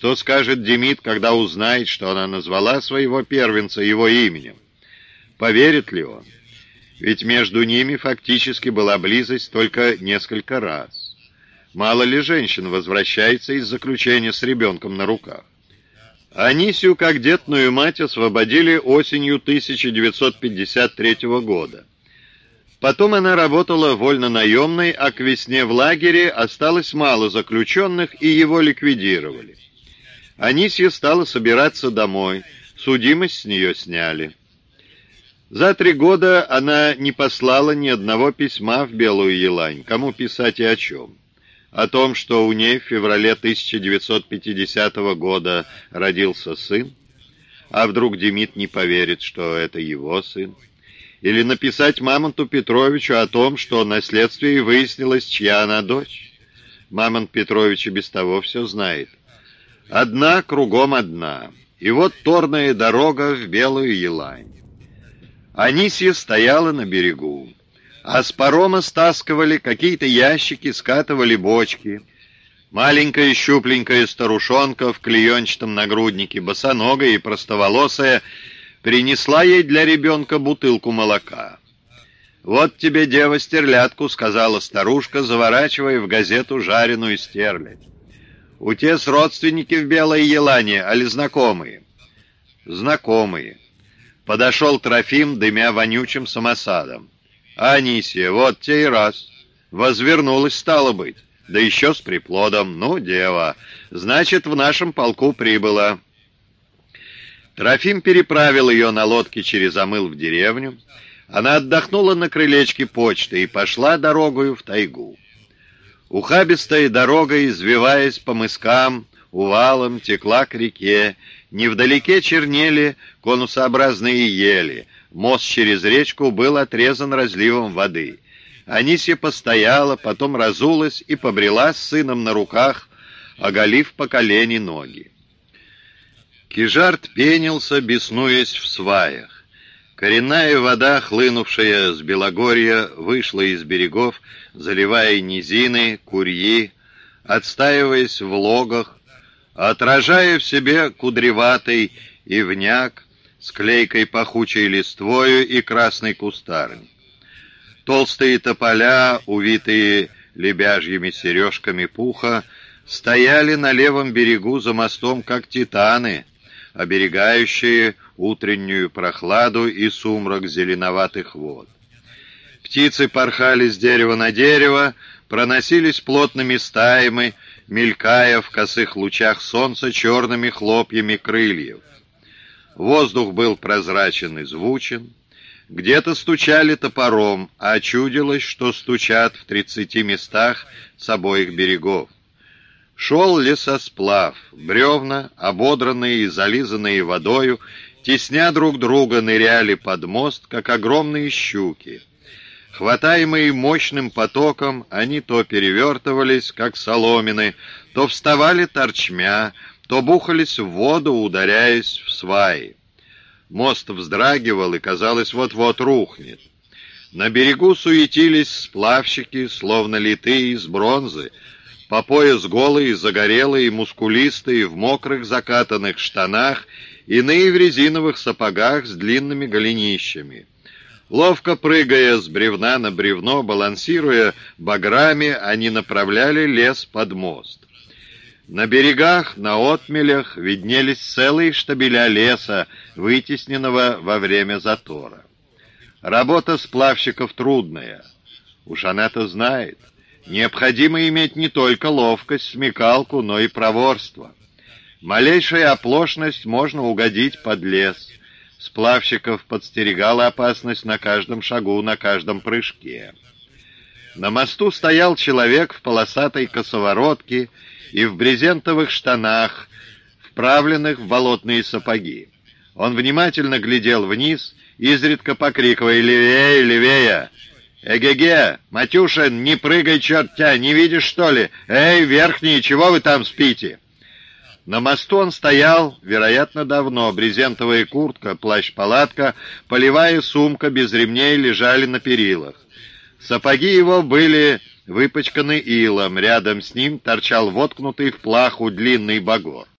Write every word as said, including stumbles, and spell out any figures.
Что скажет Демид, когда узнает, что она назвала своего первенца его именем? Поверит ли он? Ведь между ними фактически была близость только несколько раз. Мало ли женщин возвращается из заключения с ребенком на руках. Анисию, как детную мать, освободили осенью тысяча девятьсот пятьдесят третьего года. Потом она работала вольно-наемной, а к весне в лагере осталось мало заключенных, и его ликвидировали. Анисия стала собираться домой, судимость с нее сняли. За три года она не послала ни одного письма в Белую Елань. Кому писать и о чем? О том, что у ней в феврале тысяча девятьсот пятидесятого года родился сын? А вдруг Демид не поверит, что это его сын? Или написать Мамонту Петровичу о том, что на следствии выяснилось, чья она дочь? Мамонт Петрович и без того все знает. Одна кругом одна. И вот торная дорога в Белую Елань. Анисия стояла на берегу, а с парома стаскивали какие-то ящики, скатывали бочки. Маленькая щупленькая старушонка в клеенчатом нагруднике, босоногая и простоволосая, принесла ей для ребенка бутылку молока. «Вот тебе, дева, стерлядку», — сказала старушка, заворачивая в газету жареную стерлядь. «У тес родственники в Белой Елане, али знакомые?» «Знакомые». Подошел Трофим, дымя вонючим самосадом. «Анисия, вот те и раз. Возвернулась, стало быть. Да еще с приплодом. Ну, дева, значит, в нашем полку прибыла». Трофим переправил ее на лодке через Амыл в деревню. Она отдохнула на крылечке почты и пошла дорогою в тайгу. Ухабистая дорога, извиваясь по мыскам, увалом, текла к реке. Невдалеке чернели конусообразные ели. Мост через речку был отрезан разливом воды. Анисия постояла, потом разулась и побрела с сыном на руках, оголив по колени ноги. Кижарт пенился, беснуясь в сваях. Коренная вода, хлынувшая с Белогорья, вышла из берегов, заливая низины, курьи, отстаиваясь в логах, отражая в себе кудреватый ивняк с клейкой пахучей листвою и красный кустарник. Толстые тополя, увитые лебяжьими сережками пуха, стояли на левом берегу за мостом, как титаны, оберегающие утреннюю прохладу и сумрак зеленоватых вод. Птицы порхали с дерева на дерево, проносились плотными стаями, мелькая в косых лучах солнца черными хлопьями крыльев. Воздух был прозрачен и звучен. Где-то стучали топором, а чудилось, что стучат в тридцати местах с обоих берегов. Шел лесосплав, бревна, ободранные и зализанные водою, тесня друг друга, ныряли под мост, как огромные щуки. Хватаемые мощным потоком, они то перевертывались, как соломины, то вставали торчмя, то бухались в воду, ударяясь в сваи. Мост вздрагивал и, казалось, вот-вот рухнет. На берегу суетились сплавщики, словно литые из бронзы, по пояс голые, загорелые, мускулистые, в мокрых закатанных штанах, иные в резиновых сапогах с длинными голенищами. Ловко прыгая с бревна на бревно, балансируя баграми, они направляли лес под мост. На берегах, на отмелях виднелись целые штабеля леса, вытесненного во время затора. Работа сплавщиков трудная. Уж она-то знает. Необходимо иметь не только ловкость, смекалку, но и проворство. Малейшая оплошность можно угодить под лес. Сплавщиков подстерегала опасность на каждом шагу, на каждом прыжке. На мосту стоял человек в полосатой косоворотке и в брезентовых штанах, вправленных в болотные сапоги. Он внимательно глядел вниз, изредка покрикивая «Левее, левее!» «Эге-ге! Матюшин, не прыгай, чертя! Не видишь, что ли? Эй, верхние, чего вы там спите?» На мосту он стоял, вероятно, давно. Брезентовая куртка, плащ-палатка, полевая сумка без ремней лежали на перилах. Сапоги его были выпачканы илом, рядом с ним торчал воткнутый в плаху длинный багор.